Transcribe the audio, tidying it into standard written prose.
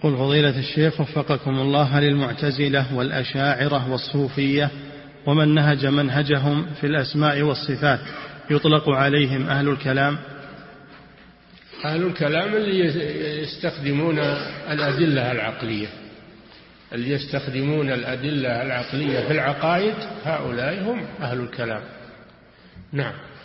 يقول فضيلة الشيخ وفقكم الله، هل المعتزلة والأشاعرة والصوفية ومن نهج منهجهم في الأسماء والصفات يطلق عليهم أهل الكلام؟ أهل الكلام اللي يستخدمون الأدلة العقلية، اللي يستخدمون الأدلة العقلية في العقائد، هؤلاء هم أهل الكلام. نعم.